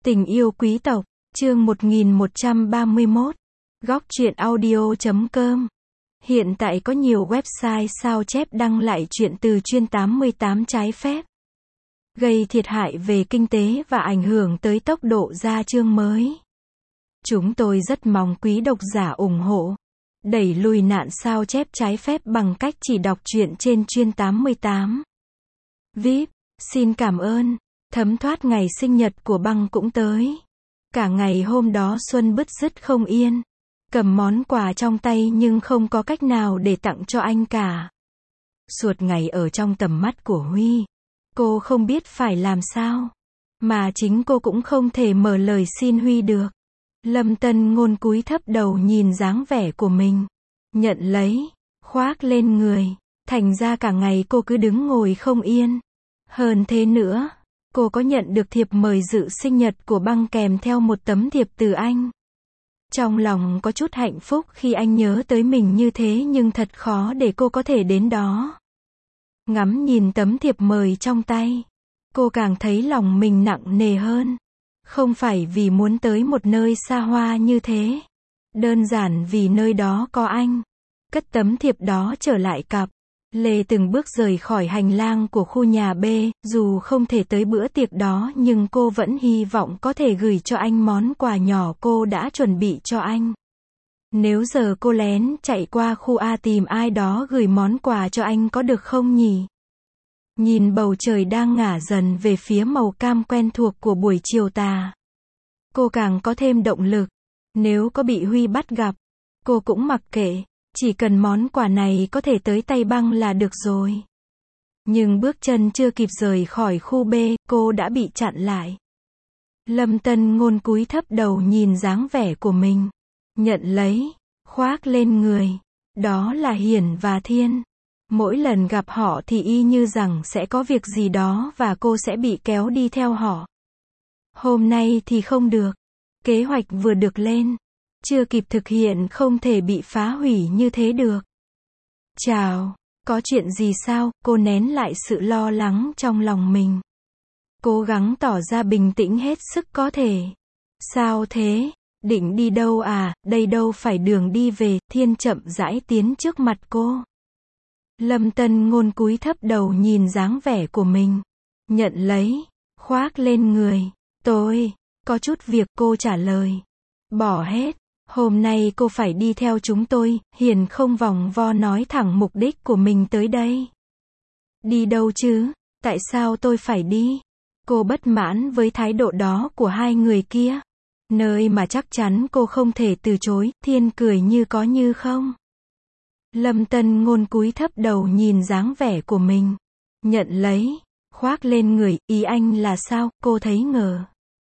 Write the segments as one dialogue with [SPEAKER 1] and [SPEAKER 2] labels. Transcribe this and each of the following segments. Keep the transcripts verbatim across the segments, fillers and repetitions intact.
[SPEAKER 1] Tình yêu quý tộc, chương một nghìn một trăm ba mươi mốt. Góc truyện audio chấm com. Hiện tại có nhiều website sao chép đăng lại chuyện từ chuyên tám mươi tám trái phép, gây thiệt hại về kinh tế và ảnh hưởng tới tốc độ ra chương mới. Chúng tôi rất mong quý độc giả ủng hộ, đẩy lùi nạn sao chép trái phép bằng cách chỉ đọc truyện trên chuyên tám mươi tám. vê i pê, xin cảm ơn. Thấm thoát ngày sinh nhật của Băng cũng tới. Cả ngày hôm đó Xuân bứt rứt không yên, cầm món quà trong tay nhưng không có cách nào để tặng cho anh cả. Suốt ngày ở trong tầm mắt của Huy, cô không biết phải làm sao, mà chính cô cũng không thể mở lời xin Huy được. Lâm Tân Ngôn cúi thấp đầu nhìn dáng vẻ của mình, nhận lấy, khoác lên người, thành ra cả ngày cô cứ đứng ngồi không yên. Hơn thế nữa, cô có nhận được thiệp mời dự sinh nhật của Băng kèm theo một tấm thiệp từ anh. Trong lòng có chút hạnh phúc khi anh nhớ tới mình như thế, nhưng thật khó để cô có thể đến đó. Ngắm nhìn tấm thiệp mời trong tay, cô càng thấy lòng mình nặng nề hơn. Không phải vì muốn tới một nơi xa hoa như thế, đơn giản vì nơi đó có anh. Cất tấm thiệp đó trở lại cặp, Lê từng bước rời khỏi hành lang của khu nhà B, dù không thể tới bữa tiệc đó nhưng cô vẫn hy vọng có thể gửi cho anh món quà nhỏ cô đã chuẩn bị cho anh. Nếu giờ cô lén chạy qua khu A tìm ai đó gửi món quà cho anh có được không nhỉ? Nhìn bầu trời đang ngả dần về phía màu cam quen thuộc của buổi chiều tà, cô càng có thêm động lực. Nếu có bị Huy bắt gặp, cô cũng mặc kệ. Chỉ cần món quà này có thể tới tay Băng là được rồi. Nhưng bước chân chưa kịp rời khỏi khu B, cô đã bị chặn lại. Lâm Tân Ngôn cúi thấp đầu nhìn dáng vẻ của mình, nhận lấy, khoác lên người. Đó là Hiển và Thiên. Mỗi lần gặp họ thì y như rằng sẽ có việc gì đó và cô sẽ bị kéo đi theo họ. Hôm nay thì không được. Kế hoạch vừa được lên, chưa kịp thực hiện không thể bị phá hủy như thế được. Chào, có chuyện gì sao? Cô nén lại sự lo lắng trong lòng mình, cố gắng tỏ ra bình tĩnh hết sức có thể. Sao thế? Định đi đâu à? Đây đâu phải đường đi về. Thiên chậm rãi tiến trước mặt cô. Lâm Tân Ngôn cúi thấp đầu nhìn dáng vẻ của mình, nhận lấy, khoác lên người. Tôi có chút việc, cô trả lời. Bỏ hết. Hôm nay cô phải đi theo chúng tôi. Hiền không vòng vo nói thẳng mục đích của mình tới đây. Đi đâu chứ? Tại sao tôi phải đi? Cô bất mãn với thái độ đó của hai người kia. Nơi mà chắc chắn cô không thể từ chối. Thiên cười như có như không. Lâm Tân Ngôn cúi thấp đầu nhìn dáng vẻ của mình, nhận lấy, khoác lên người. Ý anh là sao? Cô thấy ngờ.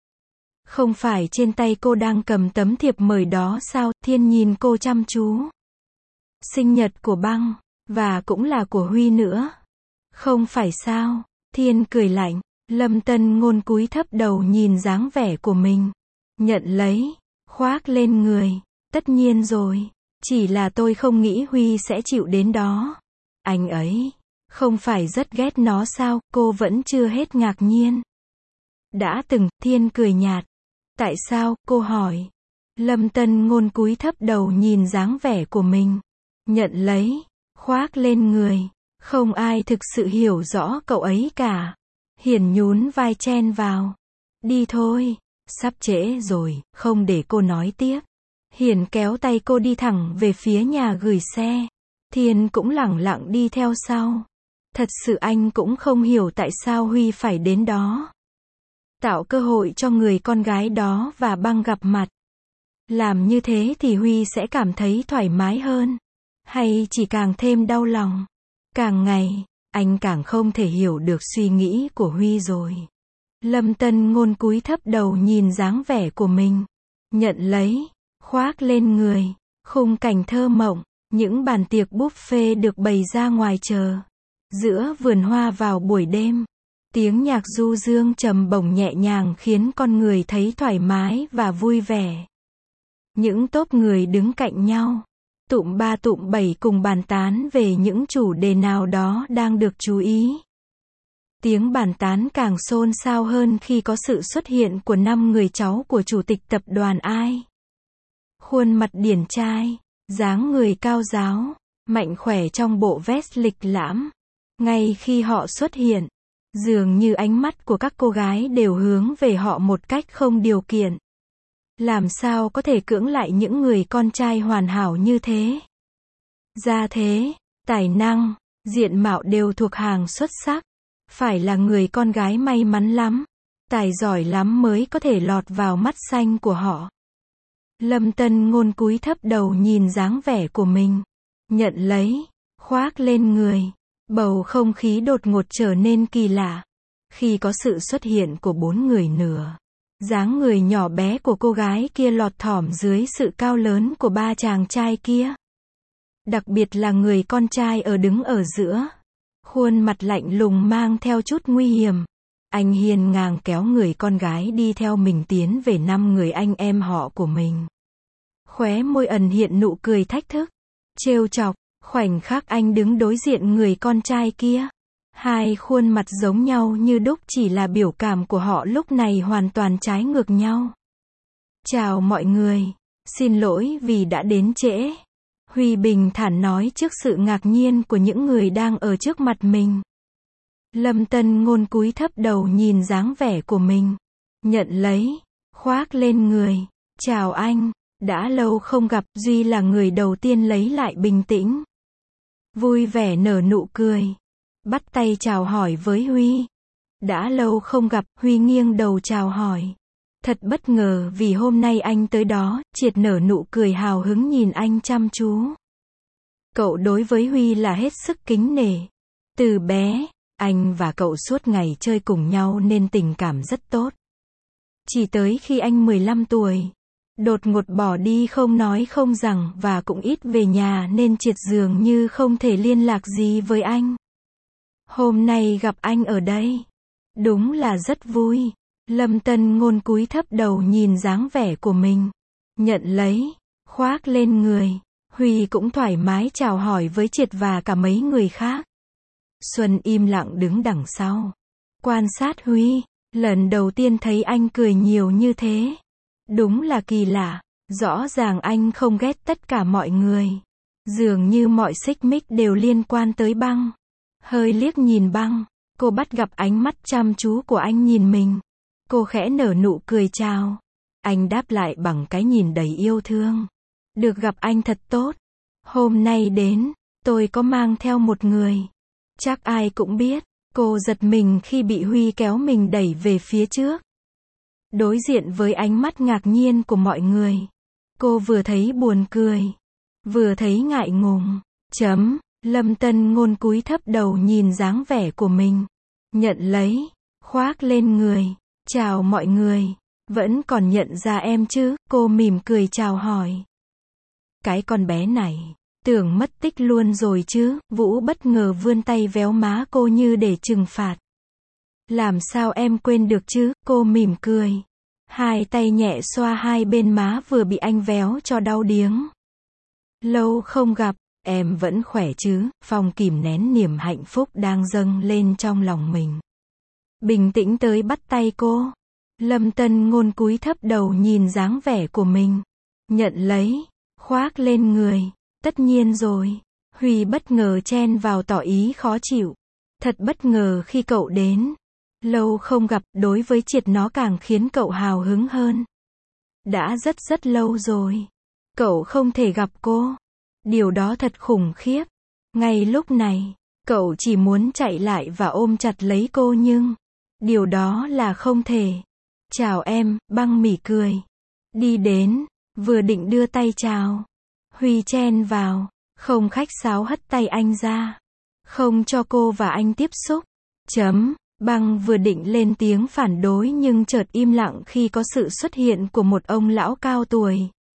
[SPEAKER 1] Không phải trên tay cô đang cầm tấm thiệp mời đó sao? Thiên nhìn cô chăm chú. Sinh nhật của Băng, và cũng là của Huy nữa. Không phải sao? Thiên cười lạnh. Lâm Tân Ngôn cúi thấp đầu nhìn dáng vẻ của mình, nhận lấy, khoác lên người. Tất nhiên rồi. Chỉ là tôi không nghĩ Huy sẽ chịu đến đó. Anh ấy không phải rất ghét nó sao? Cô vẫn chưa hết ngạc nhiên. Đã từng. Thiên cười nhạt. Tại sao? Cô hỏi. Lâm Tân Ngôn cúi thấp đầu nhìn dáng vẻ của mình, nhận lấy, khoác lên người. Không ai thực sự hiểu rõ cậu ấy cả. Hiển nhún vai chen vào. Đi thôi. Sắp trễ rồi. Không để cô nói tiếp, Hiển kéo tay cô đi thẳng về phía nhà gửi xe. Thiên cũng lẳng lặng đi theo sau. Thật sự anh cũng không hiểu tại sao Huy phải đến đó. Tạo cơ hội cho người con gái đó và Băng gặp mặt. Làm như thế thì Huy sẽ cảm thấy thoải mái hơn, hay chỉ càng thêm đau lòng? Càng ngày, anh càng không thể hiểu được suy nghĩ của Huy rồi. Lâm Tân Ngôn cúi thấp đầu nhìn dáng vẻ của mình, nhận lấy, khoác lên người. Khung cảnh thơ mộng, những bàn tiệc buffet được bày ra ngoài chờ, giữa vườn hoa vào buổi đêm. Tiếng nhạc du dương trầm bổng nhẹ nhàng khiến con người thấy thoải mái và vui vẻ. Những tốp người đứng cạnh nhau, tụm ba tụm bảy cùng bàn tán về những chủ đề nào đó đang được chú ý. Tiếng bàn tán càng xôn xao hơn khi có sự xuất hiện của năm người cháu của chủ tịch tập đoàn Ai. Khuôn mặt điển trai, dáng người cao ráo, mạnh khỏe trong bộ vest lịch lãm. Ngay khi họ xuất hiện, dường như ánh mắt của các cô gái đều hướng về họ một cách không điều kiện. Làm sao có thể cưỡng lại những người con trai hoàn hảo như thế? Gia thế, tài năng, diện mạo đều thuộc hàng xuất sắc. Phải là người con gái may mắn lắm, tài giỏi lắm mới có thể lọt vào mắt xanh của họ. Lâm Tân Ngôn cúi thấp đầu nhìn dáng vẻ của mình, nhận lấy, khoác lên người. Bầu không khí đột ngột trở nên kỳ lạ. Khi có sự xuất hiện của bốn người nữa, dáng người nhỏ bé của cô gái kia lọt thỏm dưới sự cao lớn của ba chàng trai kia. Đặc biệt là người con trai ở đứng ở giữa. Khuôn mặt lạnh lùng mang theo chút nguy hiểm. Anh hiên ngang kéo người con gái đi theo mình tiến về năm người anh em họ của mình. Khóe môi ẩn hiện nụ cười thách thức, trêu chọc. Khoảnh khắc anh đứng đối diện người con trai kia, hai khuôn mặt giống nhau như đúc, chỉ là biểu cảm của họ lúc này hoàn toàn trái ngược nhau. Chào mọi người, xin lỗi vì đã đến trễ. Huy bình thản nói trước sự ngạc nhiên của những người đang ở trước mặt mình. Lâm Tân Ngôn cúi thấp đầu nhìn dáng vẻ của mình, nhận lấy, khoác lên người. Chào anh, đã lâu không gặp. Duy là người đầu tiên lấy lại bình tĩnh. Vui vẻ nở nụ cười, bắt tay chào hỏi với Huy. Đã lâu không gặp. Huy nghiêng đầu chào hỏi. Thật bất ngờ vì hôm nay anh tới đó. Triệt nở nụ cười hào hứng nhìn anh chăm chú. Cậu đối với Huy là hết sức kính nể. Từ bé, anh và cậu suốt ngày chơi cùng nhau nên tình cảm rất tốt. Chỉ tới khi anh mười lăm tuổi, đột ngột bỏ đi không nói không rằng và cũng ít về nhà nên Triệt dường như không thể liên lạc gì với anh. Hôm nay gặp anh ở đây, đúng là rất vui. Lâm Tân Ngôn cúi thấp đầu nhìn dáng vẻ của mình, nhận lấy, khoác lên người. Huy cũng thoải mái chào hỏi với Triệt và cả mấy người khác. Xuân im lặng đứng đằng sau, quan sát Huy. Lần đầu tiên thấy anh cười nhiều như thế. Đúng là kỳ lạ, rõ ràng anh không ghét tất cả mọi người. Dường như mọi xích mích đều liên quan tới Băng. Hơi liếc nhìn Băng, cô bắt gặp ánh mắt chăm chú của anh nhìn mình. Cô khẽ nở nụ cười chào. Anh đáp lại bằng cái nhìn đầy yêu thương. Được gặp anh thật tốt. Hôm nay đến, tôi có mang theo một người. Chắc ai cũng biết. Cô giật mình khi bị Huy kéo mình đẩy về phía trước. Đối diện với ánh mắt ngạc nhiên của mọi người, cô vừa thấy buồn cười, vừa thấy ngại ngùng. Chấm, Lâm Tân Ngôn cúi thấp đầu nhìn dáng vẻ của mình, nhận lấy, khoác lên người. Chào mọi người, vẫn còn nhận ra em chứ? Cô mỉm cười chào hỏi. Cái con bé này, tưởng mất tích luôn rồi chứ? Vũ bất ngờ vươn tay véo má cô như để trừng phạt. Làm sao em quên được chứ? Cô mỉm cười. Hai tay nhẹ xoa hai bên má vừa bị anh véo cho đau điếng. Lâu không gặp, em vẫn khỏe chứ? Phong kìm nén niềm hạnh phúc đang dâng lên trong lòng mình, bình tĩnh tới bắt tay cô. Lâm Tân Ngôn cúi thấp đầu nhìn dáng vẻ của mình, nhận lấy, khoác lên người. Tất nhiên rồi. Huy bất ngờ chen vào tỏ ý khó chịu. Thật bất ngờ khi cậu đến. Lâu không gặp, đối với Triệt nó càng khiến cậu hào hứng hơn. Đã rất rất lâu rồi. Cậu không thể gặp cô. Điều đó thật khủng khiếp. Ngay lúc này, cậu chỉ muốn chạy lại và ôm chặt lấy cô nhưng điều đó là không thể. Chào em, Băng mỉm cười. Đi đến, vừa định đưa tay chào. Huy chen vào, không khách sáo hất tay anh ra. Không cho cô và anh tiếp xúc. Chấm, Băng vừa định lên tiếng phản đối nhưng chợt im lặng khi có sự xuất hiện của một ông lão cao tuổi.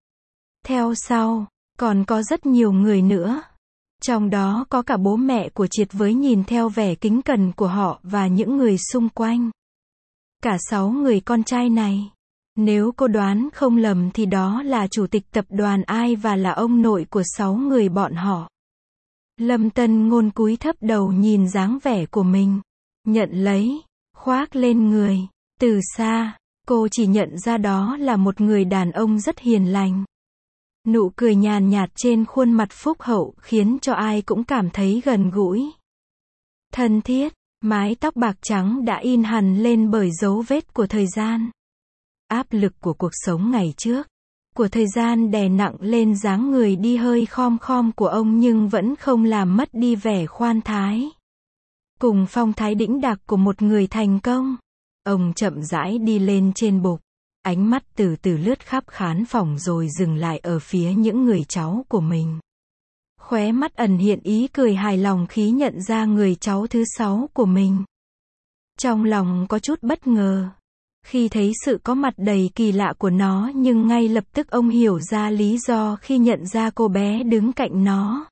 [SPEAKER 1] Theo sau, còn có rất nhiều người nữa. Trong đó có cả bố mẹ của Triệt với nhìn theo vẻ kính cẩn của họ và những người xung quanh. Cả sáu người con trai này. Nếu cô đoán không lầm thì đó là chủ tịch tập đoàn Ai và là ông nội của sáu người bọn họ. Lâm Tân Ngôn cúi thấp đầu nhìn dáng vẻ của mình, nhận lấy, khoác lên người. Từ xa, cô chỉ nhận ra đó là một người đàn ông rất hiền lành. Nụ cười nhàn nhạt trên khuôn mặt phúc hậu khiến cho ai cũng cảm thấy gần gũi. Thân thiết, mái tóc bạc trắng đã in hằn lên bởi dấu vết của thời gian. Áp lực của cuộc sống ngày trước, của thời gian đè nặng lên dáng người đi hơi khom khom của ông nhưng vẫn không làm mất đi vẻ khoan thái. Cùng phong thái đĩnh đạc của một người thành công, ông chậm rãi đi lên trên bục. Ánh mắt từ từ lướt khắp khán phòng rồi dừng lại ở phía những người cháu của mình. Khóe mắt ẩn hiện ý cười hài lòng khi nhận ra người cháu thứ sáu của mình. Trong lòng có chút bất ngờ khi thấy sự có mặt đầy kỳ lạ của nó, nhưng ngay lập tức ông hiểu ra lý do khi nhận ra cô bé đứng cạnh nó.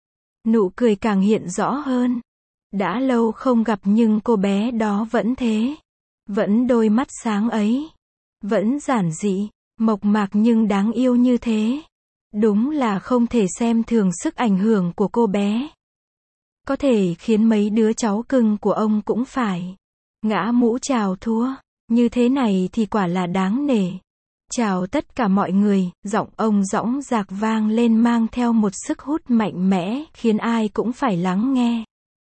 [SPEAKER 1] Nụ cười càng hiện rõ hơn. Đã lâu không gặp nhưng cô bé đó vẫn thế. Vẫn đôi mắt sáng ấy. Vẫn giản dị, mộc mạc nhưng đáng yêu như thế. Đúng là không thể xem thường sức ảnh hưởng của cô bé. Có thể khiến mấy đứa cháu cưng của ông cũng phải ngã mũ chào thua. Như thế này thì quả là đáng nể. Chào tất cả mọi người, giọng ông dõng dạc vang lên mang theo một sức hút mạnh mẽ, khiến ai cũng phải lắng nghe.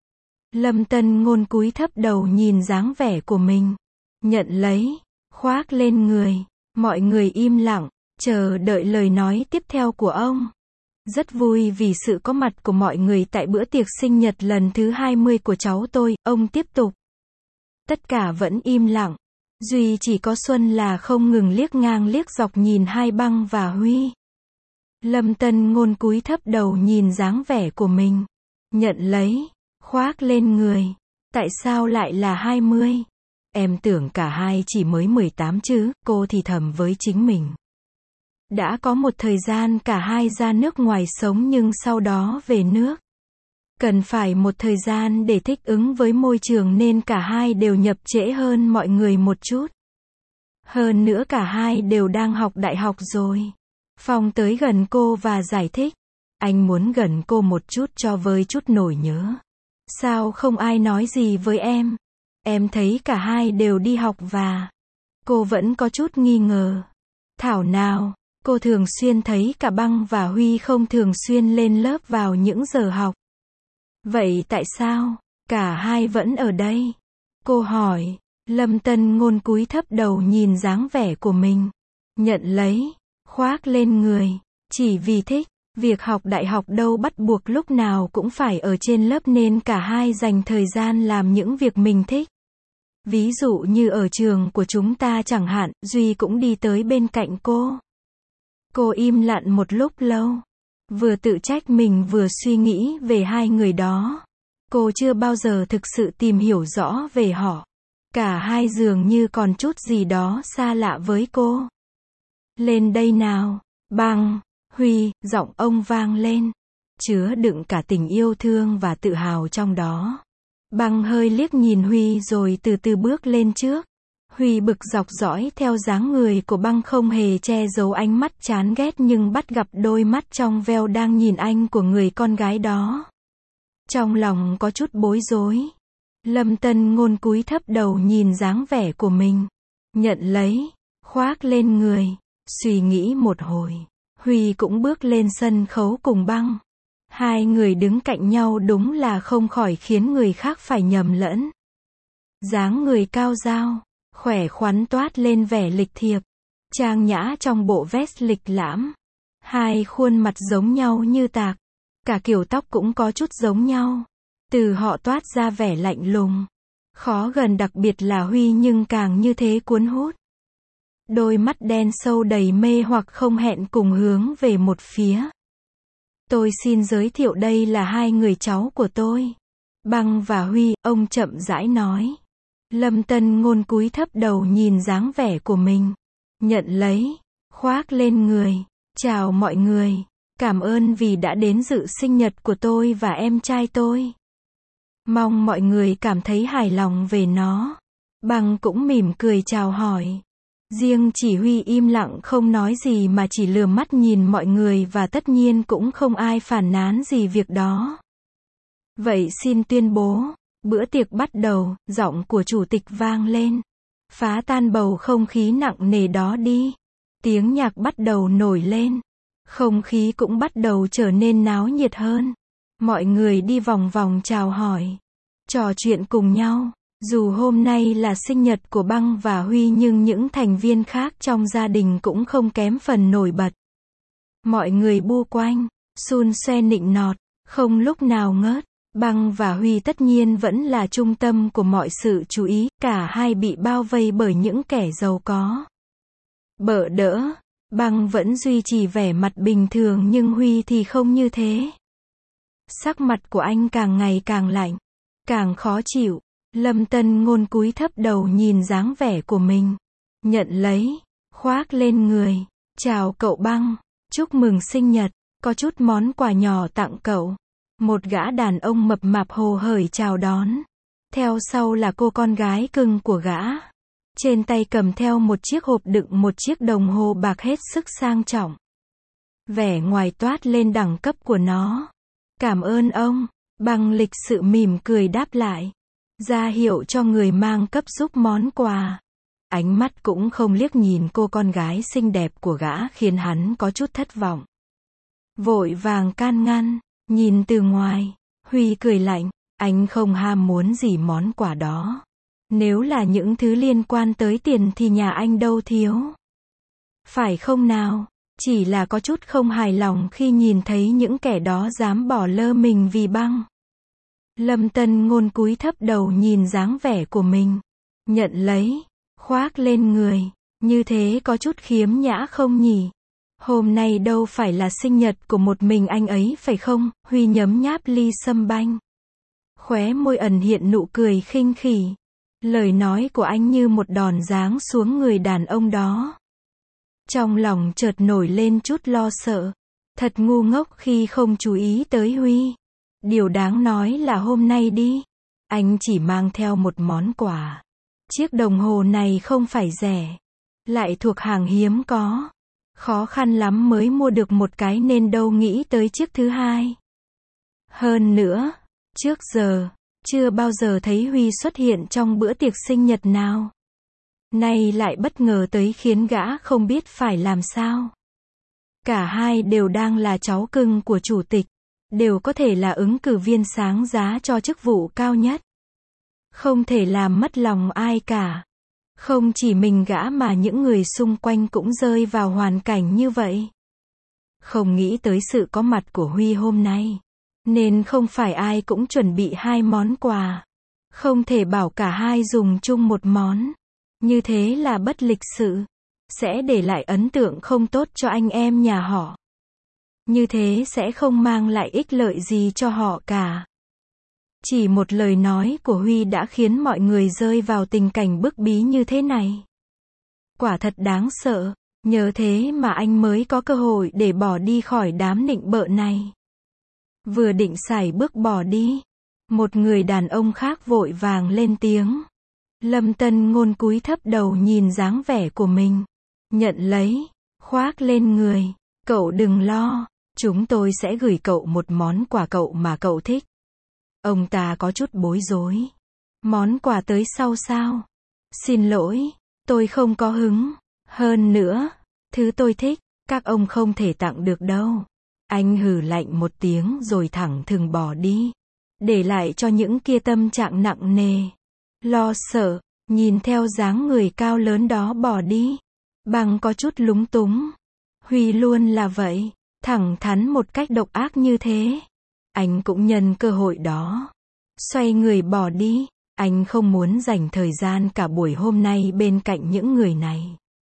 [SPEAKER 1] Lâm Tân Ngôn cúi thấp đầu nhìn dáng vẻ của mình. Nhận lấy, khoác lên người. Mọi người im lặng, chờ đợi lời nói tiếp theo của ông. Rất vui vì sự có mặt của mọi người tại bữa tiệc sinh nhật lần thứ hai mươi của cháu tôi, ông tiếp tục. Tất cả vẫn im lặng. Duy chỉ có Xuân là không ngừng liếc ngang liếc dọc nhìn hai Băng và Huy. Lâm Tân Ngôn cúi thấp đầu nhìn dáng vẻ của mình. Nhận lấy, khoác lên người. Tại sao lại là hai mươi? Em tưởng cả hai chỉ mới mười tám chứ, cô thì thầm với chính mình. Đã có một thời gian cả hai ra nước ngoài sống nhưng sau đó về nước. Cần phải một thời gian để thích ứng với môi trường nên cả hai đều nhập trễ hơn mọi người một chút. Hơn nữa cả hai đều đang học đại học rồi. Phong tới gần cô và giải thích. Anh muốn gần cô một chút cho vơi chút nỗi nhớ. Sao không ai nói gì với em? Em thấy cả hai đều đi học và... Cô vẫn có chút nghi ngờ. Thảo nào, cô thường xuyên thấy cả Băng và Huy không thường xuyên lên lớp vào những giờ học. Vậy tại sao cả hai vẫn ở đây? Cô hỏi. Lâm Tân Ngôn cúi thấp đầu nhìn dáng vẻ của mình. Nhận lấy, khoác lên người. Chỉ vì thích, việc học đại học đâu bắt buộc lúc nào cũng phải ở trên lớp nên cả hai dành thời gian làm những việc mình thích. Ví dụ như ở trường của chúng ta chẳng hạn, Duy cũng đi tới bên cạnh cô. Cô im lặng một lúc lâu. Vừa tự trách mình vừa suy nghĩ về hai người đó. Cô chưa bao giờ thực sự tìm hiểu rõ về họ. Cả hai dường như còn chút gì đó xa lạ với cô. Lên đây nào, Băng, Huy, giọng ông vang lên. Chứa đựng cả tình yêu thương và tự hào trong đó. Băng hơi liếc nhìn Huy rồi từ từ bước lên trước. Huy bực dọc dõi theo dáng người của Băng không hề che giấu ánh mắt chán ghét nhưng bắt gặp đôi mắt trong veo đang nhìn anh của người con gái đó. Trong lòng có chút bối rối. Lâm Tân Ngôn cúi thấp đầu nhìn dáng vẻ của mình. Nhận lấy, khoác lên người. Suy nghĩ một hồi, Huy cũng bước lên sân khấu cùng Băng. Hai người đứng cạnh nhau đúng là không khỏi khiến người khác phải nhầm lẫn. Dáng người cao rao, khỏe khoắn toát lên vẻ lịch thiệp, trang nhã trong bộ vest lịch lãm. Hai khuôn mặt giống nhau như tạc, cả kiểu tóc cũng có chút giống nhau. Từ họ toát ra vẻ lạnh lùng, khó gần, đặc biệt là Huy nhưng càng như thế cuốn hút. Đôi mắt đen sâu đầy mê hoặc không hẹn cùng hướng về một phía. Tôi xin giới thiệu đây là hai người cháu của tôi. Băng và Huy, ông chậm rãi nói. Lâm Tân Ngôn cúi thấp đầu nhìn dáng vẻ của mình. Nhận lấy, khoác lên người. Chào mọi người. Cảm ơn vì đã đến dự sinh nhật của tôi và em trai tôi. Mong mọi người cảm thấy hài lòng về nó. Băng cũng mỉm cười chào hỏi. Riêng chỉ Huy im lặng không nói gì mà chỉ lườm mắt nhìn mọi người và tất nhiên cũng không ai phản nán gì việc đó. Vậy xin tuyên bố, Bữa tiệc bắt đầu, giọng của chủ tịch vang lên. Phá tan bầu không khí nặng nề đó đi. Tiếng nhạc bắt đầu nổi lên. Không khí cũng bắt đầu trở nên náo nhiệt hơn. Mọi người đi vòng vòng chào hỏi, trò chuyện cùng nhau. Dù hôm nay là sinh nhật của Băng và Huy nhưng những thành viên khác trong gia đình cũng không kém phần nổi bật. Mọi người bu quanh, xun xoe nịnh nọt, không lúc nào ngớt. Băng và Huy tất nhiên vẫn là trung tâm của mọi sự chú ý, cả hai bị bao vây bởi những kẻ giàu có. Bợ đỡ, Băng vẫn duy trì vẻ mặt bình thường nhưng Huy thì không như thế. Sắc mặt của anh càng ngày càng lạnh, càng khó chịu. Lâm Tân Ngôn cúi thấp đầu nhìn dáng vẻ của mình, nhận lấy, khoác lên người. Chào cậu Băng, chúc mừng sinh nhật, có chút món quà nhỏ tặng cậu. Một gã đàn ông mập mạp hồ hởi chào đón. Theo sau là cô con gái cưng của gã. Trên tay cầm theo một chiếc hộp đựng một chiếc đồng hồ bạc hết sức sang trọng. Vẻ ngoài toát lên đẳng cấp của nó. Cảm ơn ông. Băng lịch sự mỉm cười đáp lại, ra hiệu cho người mang cấp giúp món quà. Ánh mắt cũng không liếc nhìn cô con gái xinh đẹp của gã khiến hắn có chút thất vọng. Vội vàng can ngăn, nhìn từ ngoài, Huy cười lạnh, anh không ham muốn gì món quà đó. Nếu là những thứ liên quan tới tiền thì nhà anh đâu thiếu. Phải không nào? Chỉ là có chút không hài lòng khi nhìn thấy những kẻ đó dám bỏ lơ mình vì Băng. Lâm Tân Ngôn cúi thấp đầu nhìn dáng vẻ của mình, nhận lấy, khoác lên người, như thế có chút khiếm nhã không nhỉ? Hôm nay đâu phải là sinh nhật của một mình anh ấy phải không? Huy nhấm nháp ly sâm banh, khóe môi ẩn hiện nụ cười khinh khỉ. Lời nói của anh như một đòn giáng xuống người đàn ông đó. Trong lòng chợt nổi lên chút lo sợ. Thật ngu ngốc khi không chú ý tới Huy. Điều đáng nói là hôm nay đi, anh chỉ mang theo một món quà. Chiếc đồng hồ này không phải rẻ, lại thuộc hàng hiếm có. Khó khăn lắm mới mua được một cái nên đâu nghĩ tới chiếc thứ hai. Hơn nữa, trước giờ, chưa bao giờ thấy Huy xuất hiện trong bữa tiệc sinh nhật nào. Nay lại bất ngờ tới khiến gã không biết phải làm sao. Cả hai đều đang là cháu cưng của chủ tịch, đều có thể là ứng cử viên sáng giá cho chức vụ cao nhất. Không thể làm mất lòng ai cả. Không chỉ mình gã mà những người xung quanh cũng rơi vào hoàn cảnh như vậy. Không nghĩ tới sự có mặt của Huy hôm nay, nên không phải ai cũng chuẩn bị hai món quà. Không thể bảo cả hai dùng chung một món. Như thế là bất lịch sự. Sẽ để lại ấn tượng không tốt cho anh em nhà họ. Như thế sẽ không mang lại ích lợi gì cho họ cả. Chỉ một lời nói của Huy đã khiến mọi người rơi vào tình cảnh bức bí như thế này. Quả thật đáng sợ, nhờ thế mà anh mới có cơ hội để bỏ đi khỏi đám nịnh bợ này. Vừa định sải bước bỏ đi, một người đàn ông khác vội vàng lên tiếng. Lâm Tân Ngôn cúi thấp đầu nhìn dáng vẻ của mình, nhận lấy, khoác lên người. Cậu đừng lo, chúng tôi sẽ gửi cậu một món quà cậu mà cậu thích. Ông ta có chút bối rối. Món quà tới sau sao? Xin lỗi, tôi không có hứng. Hơn nữa, thứ tôi thích, các ông không thể tặng được đâu. Anh hừ lạnh một tiếng rồi thẳng thừng bỏ đi. Để lại cho những kia tâm trạng nặng nề, lo sợ, nhìn theo dáng người cao lớn đó bỏ đi. Băng có chút lúng túng. Huy luôn là vậy, thẳng thắn một cách độc ác như thế. Anh cũng nhân cơ hội đó, xoay người bỏ đi. Anh không muốn dành thời gian cả buổi hôm nay bên cạnh những người này.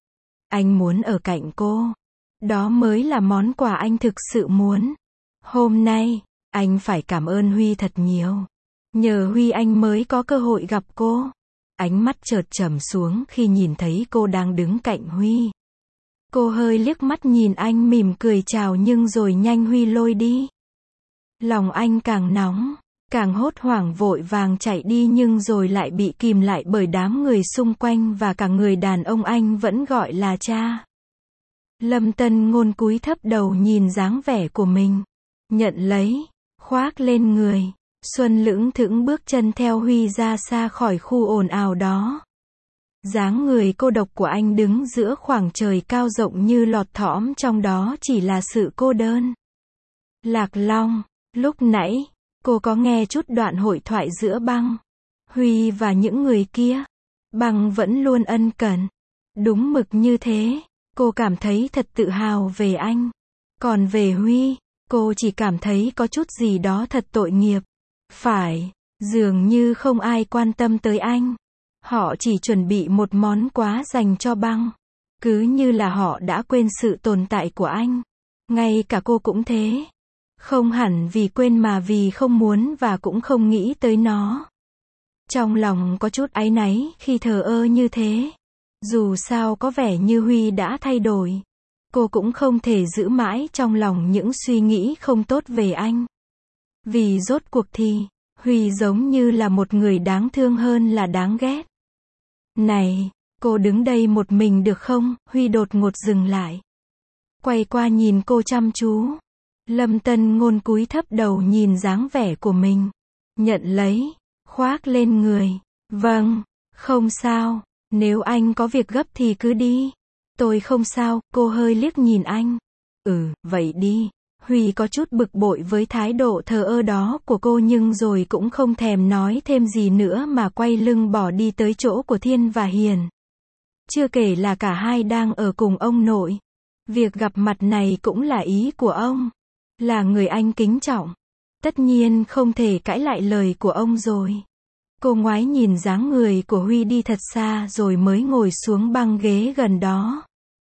[SPEAKER 1] Anh muốn ở cạnh cô. Đó mới là món quà anh thực sự muốn. Hôm nay, anh phải cảm ơn Huy thật nhiều. Nhờ Huy anh mới có cơ hội gặp cô. Ánh mắt chợt trầm xuống khi nhìn thấy cô đang đứng cạnh Huy. Cô hơi liếc mắt nhìn anh mỉm cười chào nhưng rồi nhanh Huy lôi đi. Lòng anh càng nóng, càng hốt hoảng vội vàng chạy đi nhưng rồi lại bị kìm lại bởi đám người xung quanh và cả người đàn ông anh vẫn gọi là cha. Lâm Tân Ngôn cúi thấp đầu nhìn dáng vẻ của mình, nhận lấy, khoác lên người. Xuân lững thững bước chân theo Huy ra xa khỏi khu ồn ào đó. Dáng người cô độc của anh đứng giữa khoảng trời cao rộng như lọt thỏm, trong đó chỉ là sự cô đơn. Lạc Long, lúc nãy, cô có nghe chút đoạn hội thoại giữa Băng, Huy và những người kia. Băng vẫn luôn ân cần, đúng mực như thế. Cô cảm thấy thật tự hào về anh. Còn về Huy, cô chỉ cảm thấy có chút gì đó thật tội nghiệp. Phải, dường như không ai quan tâm tới anh. Họ chỉ chuẩn bị một món quà dành cho Băng. Cứ như là họ đã quên sự tồn tại của anh. Ngay cả cô cũng thế. Không hẳn vì quên mà vì không muốn và cũng không nghĩ tới nó. Trong lòng có chút áy náy khi thờ ơ như thế. Dù sao có vẻ như Huy đã thay đổi. Cô cũng không thể giữ mãi trong lòng những suy nghĩ không tốt về anh. Vì rốt cuộc thì, Huy giống như là một người đáng thương hơn là đáng ghét. Này, cô đứng đây một mình được không? Huy đột ngột dừng lại. Quay qua nhìn cô chăm chú. Lâm Tân Ngôn cúi thấp đầu nhìn dáng vẻ của mình. Nhận lấy, khoác lên người. Vâng, không sao, nếu anh có việc gấp thì cứ đi. Tôi không sao, cô hơi liếc nhìn anh. Ừ, vậy đi. Huy có chút bực bội với thái độ thờ ơ đó của cô nhưng rồi cũng không thèm nói thêm gì nữa mà quay lưng bỏ đi tới chỗ của Thiên và Hiền. Chưa kể là cả hai đang ở cùng ông nội. Việc gặp mặt này cũng là ý của ông. Là người anh kính trọng. Tất nhiên không thể cãi lại lời của ông rồi. Cô ngoái nhìn dáng người của Huy đi thật xa rồi mới ngồi xuống băng ghế gần đó.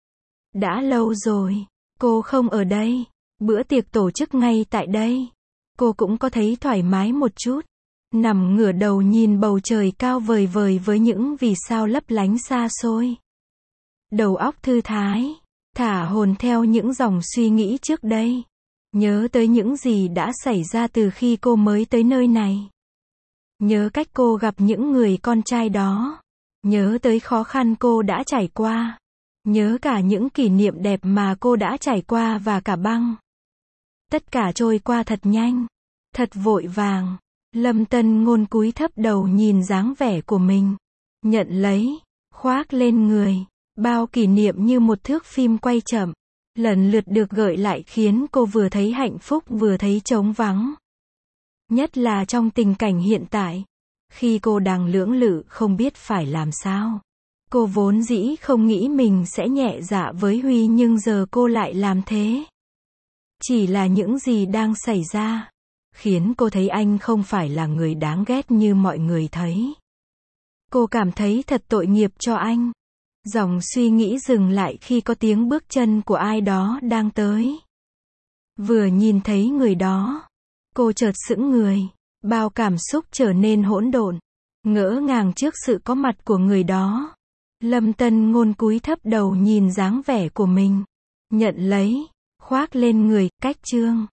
[SPEAKER 1] Đã lâu rồi, cô không ở đây. Bữa tiệc tổ chức ngay tại đây. Cô cũng có thấy thoải mái một chút. Nằm ngửa đầu nhìn bầu trời cao vời vời với những vì sao lấp lánh xa xôi. Đầu óc thư thái, thả hồn theo những dòng suy nghĩ trước đây. Nhớ tới những gì đã xảy ra từ khi cô mới tới nơi này. Nhớ cách cô gặp những người con trai đó. Nhớ tới khó khăn cô đã trải qua. Nhớ cả những kỷ niệm đẹp mà cô đã trải qua và cả Băng. Tất cả trôi qua thật nhanh, thật vội vàng. Lâm Tân Ngôn cúi thấp đầu nhìn dáng vẻ của mình. Nhận lấy, khoác lên người. Bao kỷ niệm như một thước phim quay chậm. Lần lượt được gợi lại khiến cô vừa thấy hạnh phúc vừa thấy trống vắng. Nhất là trong tình cảnh hiện tại. Khi cô đang lưỡng lự không biết phải làm sao. Cô vốn dĩ không nghĩ mình sẽ nhẹ dạ với Huy nhưng giờ cô lại làm thế. Chỉ là những gì đang xảy ra. Khiến cô thấy anh không phải là người đáng ghét như mọi người thấy. Cô cảm thấy thật tội nghiệp cho anh. Dòng suy nghĩ dừng lại khi có tiếng bước chân của ai đó đang tới. Vừa nhìn thấy người đó, cô chợt sững người. Bao cảm xúc trở nên hỗn độn. Ngỡ ngàng trước sự có mặt của người đó. Lâm Tân Ngôn cúi thấp đầu nhìn dáng vẻ của mình. Nhận lấy, khoác lên người, cách chương.